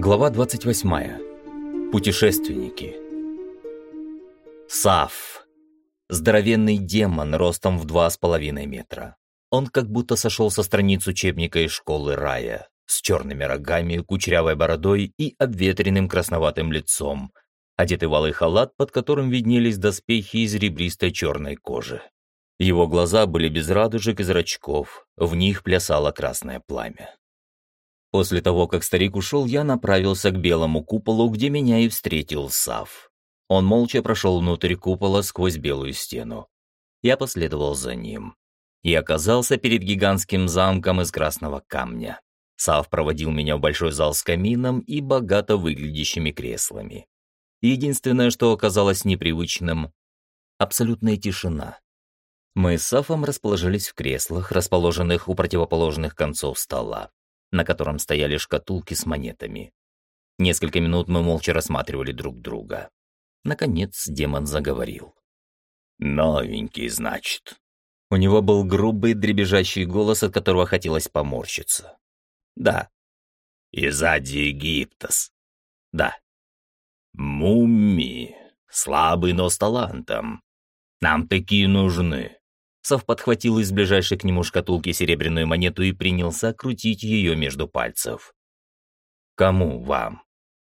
Глава 28. Путешественники. Сав. Здоровенный демон ростом в 2,5 метра. Он как будто сошел со страниц учебника из школы рая, с черными рогами, кучерявой бородой и обветренным красноватым лицом, одетый в алый халат, под которым виднелись доспехи из ребристой черной кожи. Его глаза были без радужек и зрачков, в них плясало красное пламя. После того, как старик ушел, я направился к белому куполу, где меня и встретил Сав. Он молча прошел внутрь купола сквозь белую стену. Я последовал за ним и оказался перед гигантским замком из красного камня. Сав проводил меня в большой зал с камином и богато выглядящими креслами. Единственное, что оказалось непривычным — абсолютная тишина. Мы с Сафом расположились в креслах, расположенных у противоположных концов стола, на котором стояли шкатулки с монетами. Несколько минут мы молча рассматривали друг друга. Наконец демон заговорил. «Новенький, значит». У него был грубый, дребезжащий голос, от которого хотелось поморщиться. «Да». «Из Ади Египтос». «Да». «Мумми. Слабый, но с талантом. Нам такие нужны». Сав подхватил из ближайшей к нему шкатулки серебряную монету и принялся крутить ее между пальцев. «Кому вам?»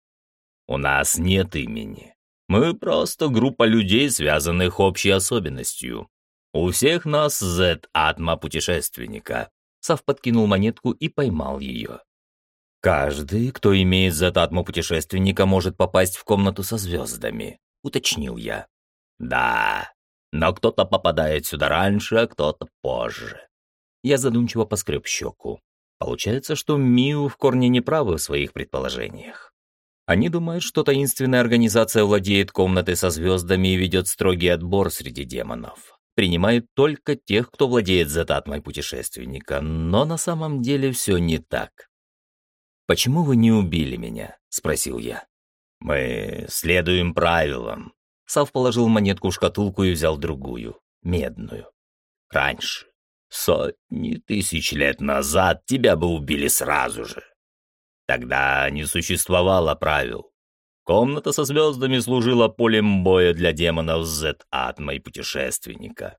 «У нас нет имени. Мы просто группа людей, связанных общей особенностью. У всех нас Z-атма путешественника». Сав подкинул монетку и поймал ее. «Каждый, кто имеет Z-атму путешественника, может попасть в комнату со звездами», — уточнил я. «Да. Но кто-то попадает сюда раньше, а кто-то позже». Я задумчиво поскреб щеку. Получается, что Миу в корне не правы в своих предположениях. Они думают, что таинственная организация владеет комнатой со звездами и ведет строгий отбор среди демонов. Принимает только тех, кто владеет Z-атмой путешественника, но на самом деле все не так. «Почему вы не убили меня?» — спросил я. «Мы следуем правилам». Сав положил монетку в шкатулку и взял другую, медную. «Раньше, сотни тысяч лет назад, тебя бы убили сразу же. Тогда не существовало правил. Комната со звездами служила полем боя для демонов Z-атмой путешественника.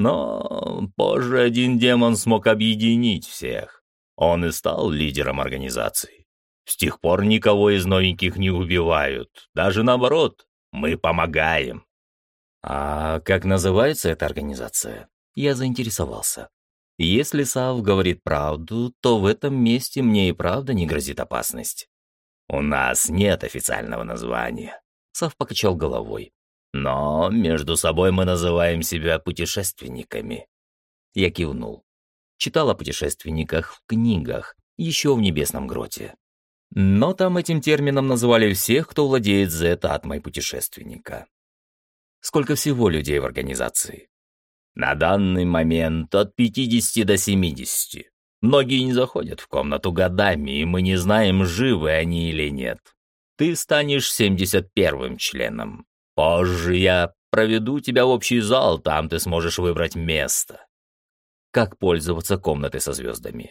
Но позже один демон смог объединить всех. Он и стал лидером организации. С тех пор никого из новеньких не убивают, даже наоборот. Мы помогаем». «А как называется эта организация?» Я заинтересовался. Если Сав говорит правду, то в этом месте мне и правда не грозит опасность. «У нас нет официального названия», — Сав покачал головой. «Но между собой мы называем себя путешественниками». Я кивнул. Читал о путешественниках в книгах, еще в Небесном гроте. Но там этим термином называли всех, кто владеет Z-атмой путешественника. Сколько всего людей в организации? На данный момент от 50 до 70. Многие не заходят в комнату годами, и мы не знаем, живы они или нет. Ты станешь 71-м членом. Позже я проведу тебя в общий зал, там ты сможешь выбрать место. Как пользоваться комнатой со звездами?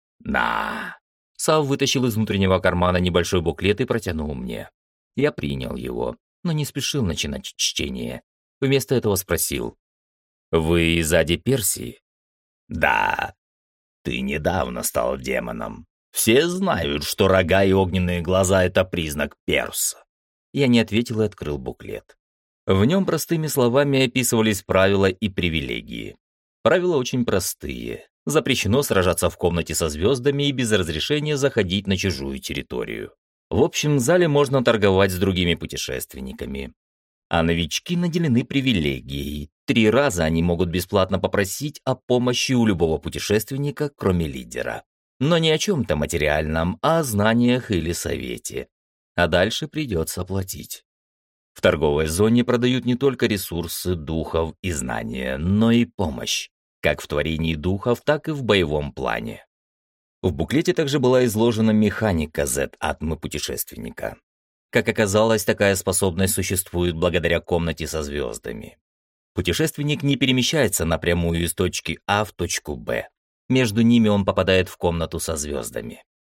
Сав вытащил из внутреннего кармана небольшой буклет и протянул мне. Я принял его, но не спешил начинать чтение. Вместо этого спросил. «Вы из Ади Персии?» «Да. Ты недавно стал демоном. Все знают, что рога и огненные глаза — это признак перса». Я не ответил и открыл буклет. В нем простыми словами описывались правила и привилегии. Правила очень простые. Запрещено сражаться в комнате со звездами и без разрешения заходить на чужую территорию. В общем зале можно торговать с другими путешественниками. А новички наделены привилегией. 3 раза они могут бесплатно попросить о помощи у любого путешественника, кроме лидера. Но не о чем-то материальном, а о знаниях или совете. А дальше придется платить. В торговой зоне продают не только ресурсы, духов и знания, но и помощь. Как в творении духов, так и в боевом плане. В буклете также была изложена механика Z-атмы путешественника. Как оказалось, такая способность существует благодаря комнате со звездами. Путешественник не перемещается напрямую из точки А в точку Б. Между ними он попадает в комнату со звездами.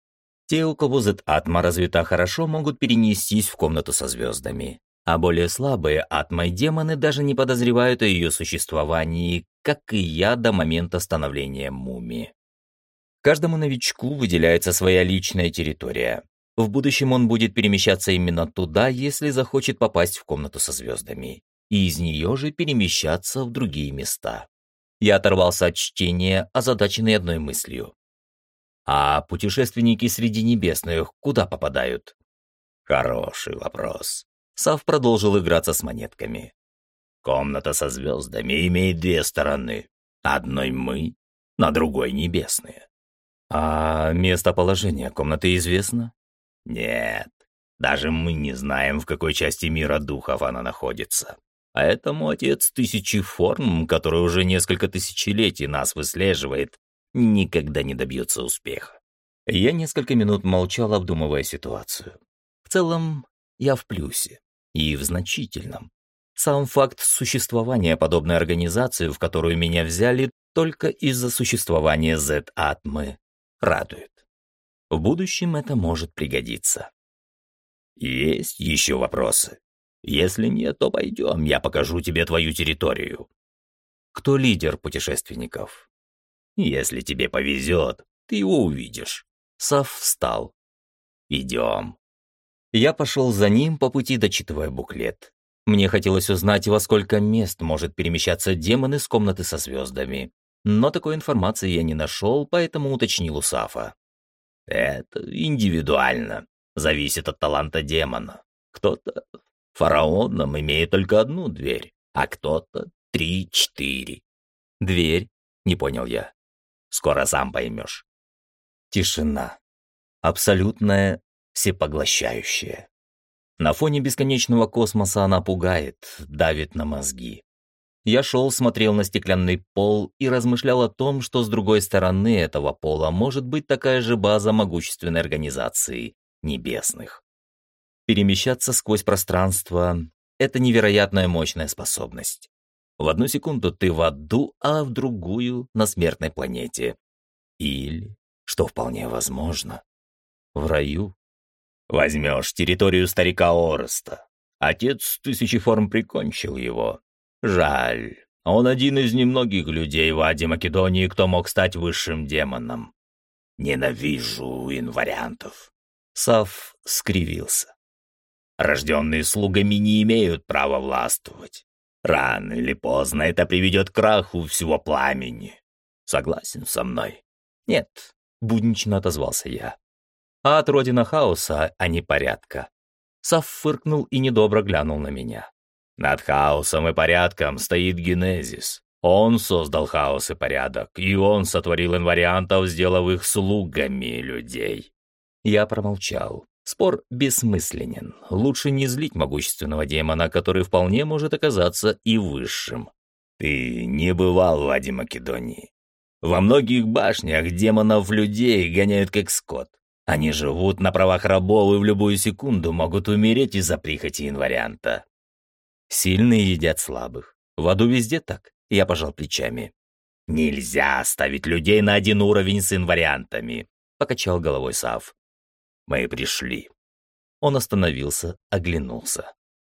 Те, у кого Z-атма развита хорошо, могут перенестись в комнату со звездами, а более слабые атмы демоны даже не подозревают о ее существовании, как и я до момента становления мумии. Каждому новичку выделяется своя личная территория. В будущем он будет перемещаться именно туда, если захочет попасть в комнату со звездами, и из нее же перемещаться в другие места. Я оторвался от чтения, озадаченный одной мыслью. А путешественники среди небесных куда попадают? Хороший вопрос. Сав продолжил играться с монетками. Комната со звездами имеет две стороны. На одной мы, на другой небесные. А местоположение комнаты известно? Нет, даже мы не знаем, в какой части мира духов она находится. Поэтому отец тысячи форм, который уже несколько тысячелетий нас выслеживает, никогда не добьется успеха. Я несколько минут молчал, обдумывая ситуацию. В целом, я в плюсе. И в значительном. Сам факт существования подобной организации, в которую меня взяли только из-за существования Z-атмы, радует. В будущем это может пригодиться. Есть еще вопросы? Если нет, то пойдем, я покажу тебе твою территорию. Кто лидер путешественников? Если тебе повезет, ты его увидишь. Сав встал. Идем. Я пошел за ним, по пути дочитывая буклет. Мне хотелось узнать, во сколько мест может перемещаться демон из комнаты со звездами. Но такой информации я не нашел, поэтому уточнил у Сафа. Это индивидуально. Зависит от таланта демона. Кто-то фараоном имеет только одну дверь, а кто-то 3-4. Дверь? Не понял я. Скоро сам поймешь. Тишина. Абсолютная, всепоглощающая. На фоне бесконечного космоса она пугает, давит на мозги. Я шел, смотрел на стеклянный пол и размышлял о том, что с другой стороны этого пола может быть такая же база могущественной организации небесных. Перемещаться сквозь пространство — это невероятная мощная способность. В одну секунду ты в аду, а в другую — на смертной планете. Или, что вполне возможно, в раю. Возьмешь территорию старика Ореста. Отец тысячи форм прикончил его. Жаль, он один из немногих людей в Аде Македонии, кто мог стать высшим демоном. Ненавижу инвариантов. Сав скривился. Рожденные слугами не имеют права властвовать. Рано или поздно это приведет к краху всего пламени. Согласен со мной? Нет, буднично отозвался я. А от родина хаоса, а не порядка. Сав фыркнул и недобро глянул на меня. Над хаосом и порядком стоит Генезис. Он создал хаос и порядок, и он сотворил инвариантов, сделав их слугами людей. Я промолчал. Спор бессмысленен. Лучше не злить могущественного демона, который вполне может оказаться и высшим. Ты не бывал в Аде Македонии. Во многих башнях демонов людей гоняют как скот. Они живут на правах рабов и в любую секунду могут умереть из-за прихоти инварианта. Сильные едят слабых. В аду везде так. Я пожал плечами. Нельзя ставить людей на один уровень с инвариантами, покачал головой Сав. Мы пришли. Он остановился, оглянулся.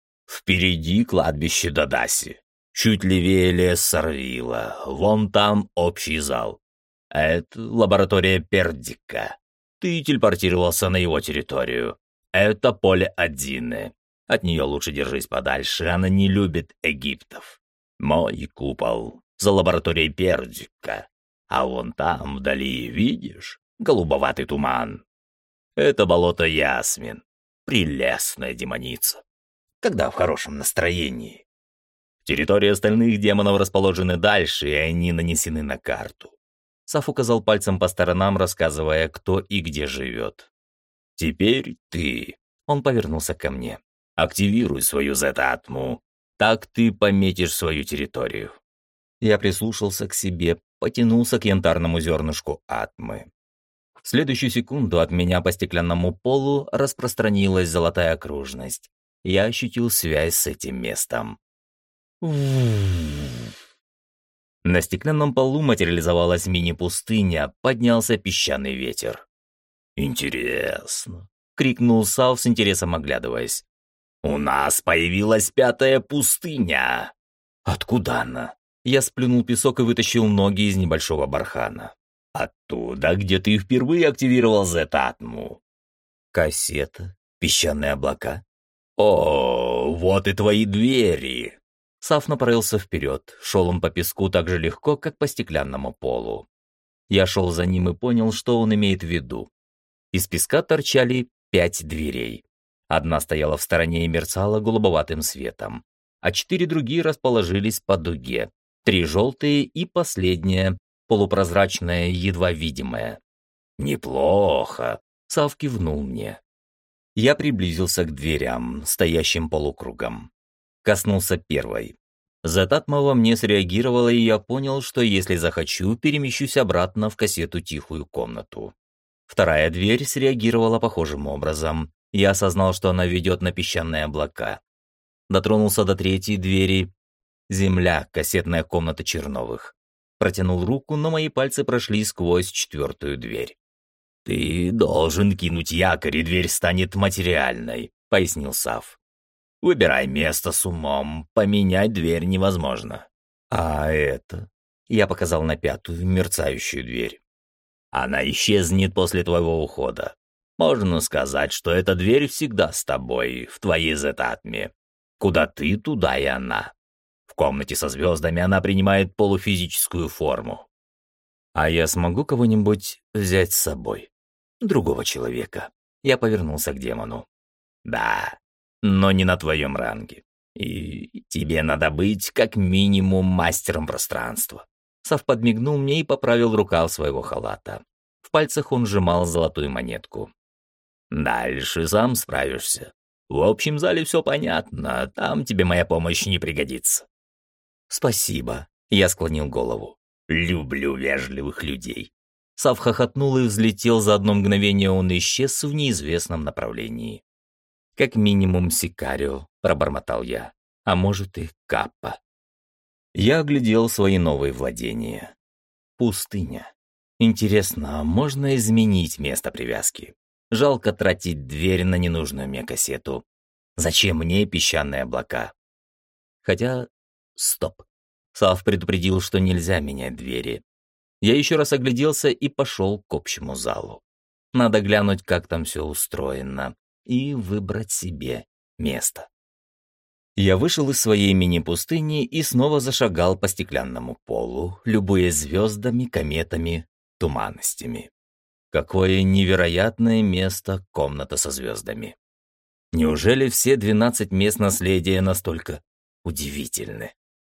Впереди кладбище Дадаси. Чуть левее лес Сарвила. Вон там общий зал. Это лаборатория Пердика. Ты телепортировался на его территорию. Это поле Адины. От нее лучше держись подальше, она не любит египтов. Мой купол за лабораторией Пердика. А вон там, вдали, видишь, голубоватый туман. Это болото Ясмин. Прелестная демоница. Когда в хорошем настроении. Территории остальных демонов расположены дальше, и они нанесены на карту. Саф указал пальцем по сторонам, рассказывая, кто и где живет. «Теперь ты...» Он повернулся ко мне. «Активируй свою Z-атму. Так ты пометишь свою территорию». Я прислушался к себе, потянулся к янтарному зернышку атмы. В следующую секунду от меня по стеклянному полу распространилась золотая окружность. Я ощутил связь с этим местом. На стеклянном полу материализовалась мини-пустыня, поднялся песчаный ветер. «Интересно», — крикнул Сав с интересом оглядываясь. «У нас появилась пятая пустыня!» «Откуда она?» Я сплюнул песок и вытащил ноги из небольшого бархана. «Оттуда, где ты впервые активировал Зетатму». «Кассета? Песчаные облака?» «О, вот и твои двери!» Сав направился вперед, шел он по песку так же легко, как по стеклянному полу. Я шел за ним и понял, что он имеет в виду. Из песка торчали 5 дверей. Одна стояла в стороне и мерцала голубоватым светом, а 4 другие расположились по дуге. 3 желтые и последняя, полупрозрачная, едва видимая. «Неплохо», — Сав кивнул мне. Я приблизился к дверям, стоящим полукругом. Коснулся первой. Зетатма во мне среагировала, и я понял, что если захочу, перемещусь обратно в кассету «Тихую комнату». Вторая дверь среагировала похожим образом. Я осознал, что она ведет на песчаные облака. Дотронулся до третьей двери. Земля, кассетная комната Черновых. Протянул руку, но мои пальцы прошли сквозь 4-ю дверь. «Ты должен кинуть якорь, и дверь станет материальной», — пояснил Сав. «Выбирай место с умом, поменять дверь невозможно». «А это?» — я показал на 5-ю, мерцающую дверь. «Она исчезнет после твоего ухода. Можно сказать, что эта дверь всегда с тобой, в твоей Зетатме. Куда ты, туда и она. В комнате со звездами она принимает полуфизическую форму». «А я смогу кого-нибудь взять с собой? Другого человека?» Я повернулся к демону. «Да, но не на твоем ранге. И тебе надо быть как минимум мастером пространства». Сав подмигнул мне и поправил рукав своего халата. В пальцах он сжимал золотую монетку. «Дальше сам справишься. В общем зале все понятно, там тебе моя помощь не пригодится». «Спасибо», — я склонил голову. «Люблю вежливых людей». Сав хохотнул и взлетел, за одно мгновение он исчез в неизвестном направлении. «Как минимум Сикарио», — пробормотал я, — «а может и Каппа». Я оглядел свои новые владения. Пустыня. Интересно, а можно изменить место привязки? Жалко тратить дверь на ненужную мне кассету. Зачем мне песчаные облака? Хотя... Стоп. Сав предупредил, что нельзя менять двери. Я еще раз огляделся и пошел к общему залу. Надо глянуть, как там все устроено, и выбрать себе место. Я вышел из своей мини-пустыни и снова зашагал по стеклянному полу, любуясь звездами, кометами, туманностями. Какое невероятное место комната со звездами. Неужели все 12 мест наследия настолько удивительны?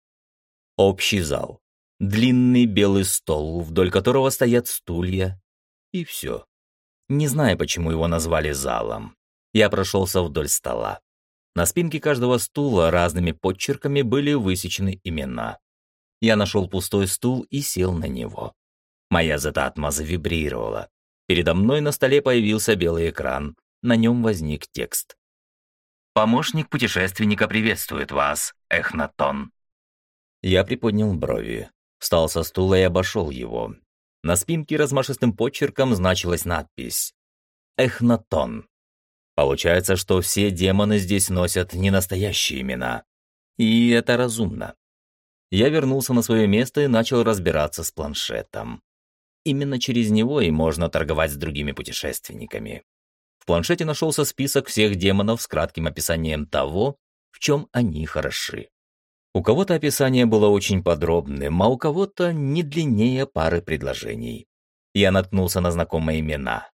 Общий зал. Длинный белый стол, вдоль которого стоят стулья. И все. Не знаю, почему его назвали залом. Я прошелся вдоль стола. На спинке каждого стула разными подчерками были высечены имена. Я нашел пустой стул и сел на него. Моя Зетатма завибрировала. Передо мной на столе появился белый экран. На нем возник текст. «Помощник путешественника приветствует вас, Эхнатон». Я приподнял брови, встал со стула и обошел его. На спинке размашистым почерком значилась надпись «Эхнатон». Получается, что все демоны здесь носят ненастоящие имена. И это разумно. Я вернулся на свое место и начал разбираться с планшетом. Именно через него и можно торговать с другими путешественниками. В планшете нашелся список всех демонов с кратким описанием того, в чем они хороши. У кого-то описание было очень подробным, а у кого-то не длиннее пары предложений. Я наткнулся на знакомые имена.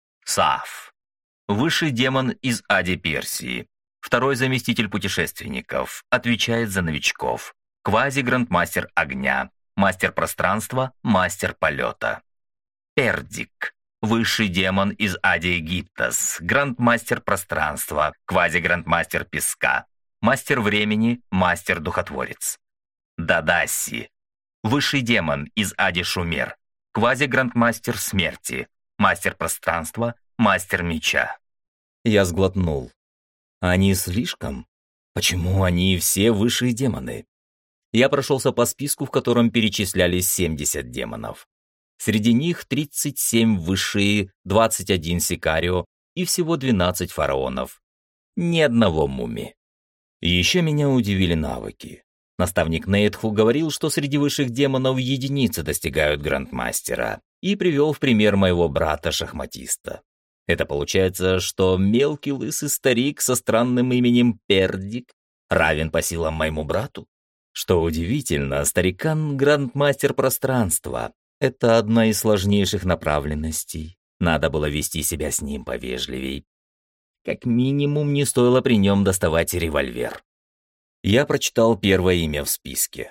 Сав. Высший демон из Ади Персии. Второй заместитель путешественников. Отвечает за новичков. Квази-грандмастер огня. Мастер пространства, мастер полета. Пердик. Высший демон из Ади Египтос. Грандмастер пространства. Квази-грандмастер песка. Мастер времени, мастер-духотворец. Дадаси. Высший демон из Ади Шумер. Квази-грандмастер смерти. Мастер пространства, мастер меча. Я сглотнул. Они слишком? Почему они все высшие демоны? Я прошелся по списку, в котором перечислялись 70 демонов. Среди них 37 высшие, 21 сикарио и всего 12 фараонов. Ни одного муми. Еще меня удивили навыки. Наставник Нейтху говорил, что среди высших демонов единицы достигают грандмастера, и привел в пример моего брата-шахматиста. Это получается, что мелкий лысый старик со странным именем Пердик равен по силам моему брату? Что удивительно, старикан — грандмастер пространства. Это одна из сложнейших направленностей. Надо было вести себя с ним повежливей. Как минимум, не стоило при нем доставать револьвер. Я прочитал первое имя в списке.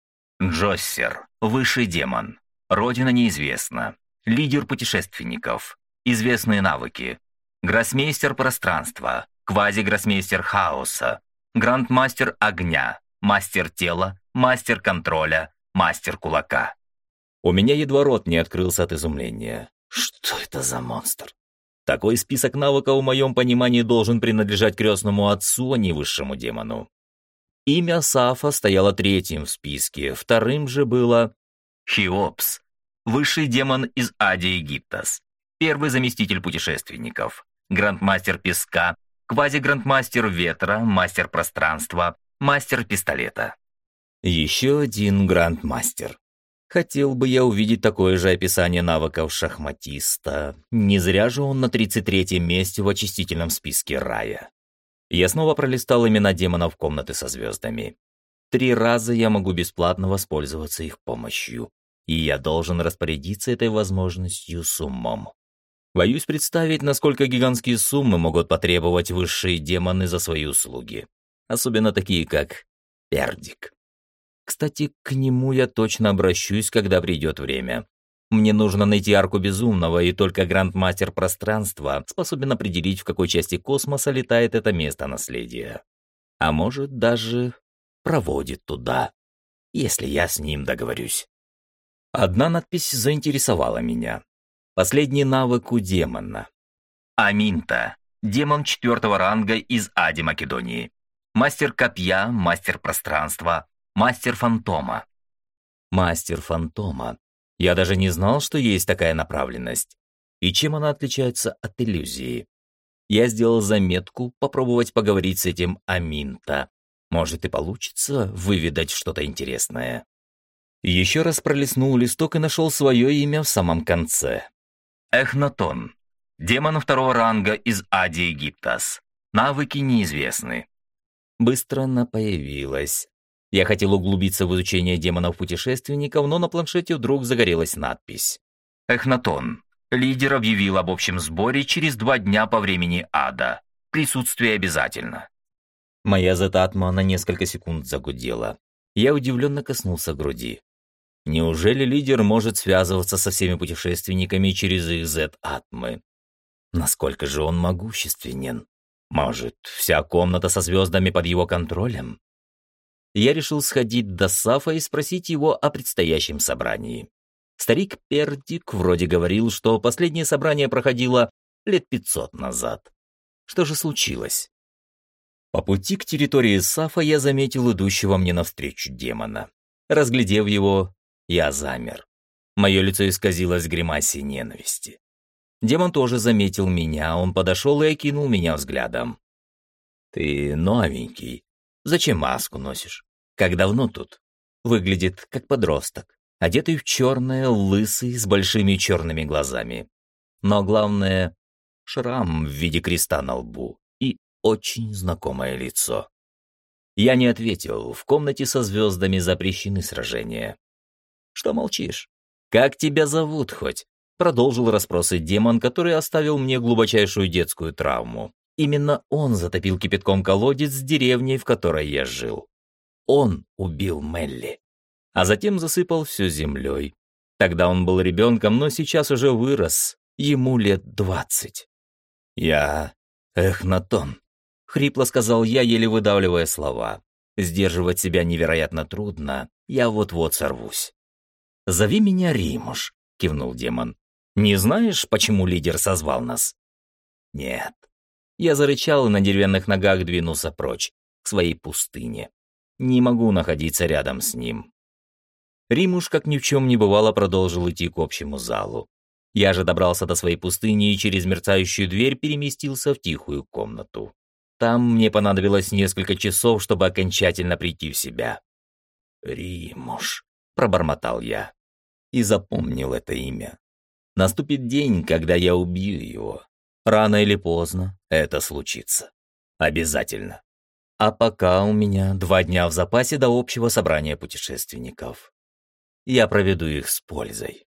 Джоссер, высший демон. Родина неизвестна. Лидер путешественников. Известные навыки. Гроссмейстер пространства. Квази-гроссмейстер хаоса. Грандмастер огня. Мастер тела. Мастер контроля. Мастер кулака. У меня едва рот не открылся от изумления. Что это за монстр? Такой список навыков в моем понимании должен принадлежать крестному отцу, а не высшему демону. Имя Сафа стояло третьим в списке, вторым же было Хеопс, высший демон из Ади Египтас, первый заместитель путешественников, грандмастер песка, квази-грандмастер ветра, мастер пространства, мастер пистолета. Еще один грандмастер. Хотел бы я увидеть такое же описание навыков шахматиста. Не зря же он на 33-м месте в очистительном списке рая. Я снова пролистал имена демонов комнаты со звездами. 3 раза я могу бесплатно воспользоваться их помощью, и я должен распорядиться этой возможностью с умом. Боюсь представить, насколько гигантские суммы могут потребовать высшие демоны за свои услуги. Особенно такие, как Пердик. Кстати, к нему я точно обращусь, когда придет время. Мне нужно найти арку безумного, и только грандмастер пространства способен определить, в какой части космоса летает это место наследия. А может, даже проводит туда, если я с ним договорюсь. Одна надпись заинтересовала меня. Последний навык у демона. Аминта. Демон 4-го ранга из Ади Македонии. Мастер копья, мастер пространства, мастер фантома. Мастер фантома. Я даже не знал, что есть такая направленность. И чем она отличается от иллюзии? Я сделал заметку попробовать поговорить с этим Аминта. Может и получится выведать что-то интересное. Еще раз пролистнул листок и нашел свое имя в самом конце. Эхнатон. Демон 2-го ранга из Ади Египтас. Навыки неизвестны. Быстро она появилась. Я хотел углубиться в изучение демонов-путешественников, но на планшете вдруг загорелась надпись. Эхнатон. Лидер объявил об общем сборе через 2 дня по времени ада. Присутствие обязательно. Моя зетатма на несколько секунд загудела. Я удивленно коснулся груди. Неужели лидер может связываться со всеми путешественниками через их зет-атмы? Насколько же он могущественен? Может, вся комната со звездами под его контролем? Я решил сходить до Сафа и спросить его о предстоящем собрании. Старик Пердик вроде говорил, что последнее собрание проходило лет 500 назад. Что же случилось? По пути к территории Сафа я заметил идущего мне навстречу демона. Разглядев его, я замер. Мое лицо исказилось в гримасе ненависти. Демон тоже заметил меня, он подошел и окинул меня взглядом. «Ты новенький. Зачем маску носишь? Как давно тут?» Выглядит как подросток, одетый в черное, лысый, с большими черными глазами. Но главное — шрам в виде креста на лбу и очень знакомое лицо. Я не ответил, в комнате со звездами запрещены сражения. «Что молчишь? Как тебя зовут хоть?» Продолжил расспросы демон, который оставил мне глубочайшую детскую травму. Именно он затопил кипятком колодец с деревней, в которой я жил. Он убил Мелли, а затем засыпал все землей. Тогда он был ребенком, но сейчас уже вырос, ему лет 20. «Я Эхнатон», — хрипло сказал я, еле выдавливая слова. Сдерживать себя невероятно трудно, я вот-вот сорвусь. «Зови меня Римуш», — кивнул демон. «Не знаешь, почему лидер созвал нас?» «Нет». Я зарычал и на деревянных ногах двинулся прочь, к своей пустыне. Не могу находиться рядом с ним. Римуш, как ни в чем не бывало, продолжил идти к общему залу. Я же добрался до своей пустыни и через мерцающую дверь переместился в тихую комнату. Там мне понадобилось несколько часов, чтобы окончательно прийти в себя. «Римуш», — пробормотал я и запомнил это имя. Наступит день, когда я убью его. Рано или поздно это случится. Обязательно. А пока у меня 2 дня в запасе до общего собрания путешественников. Я проведу их с пользой.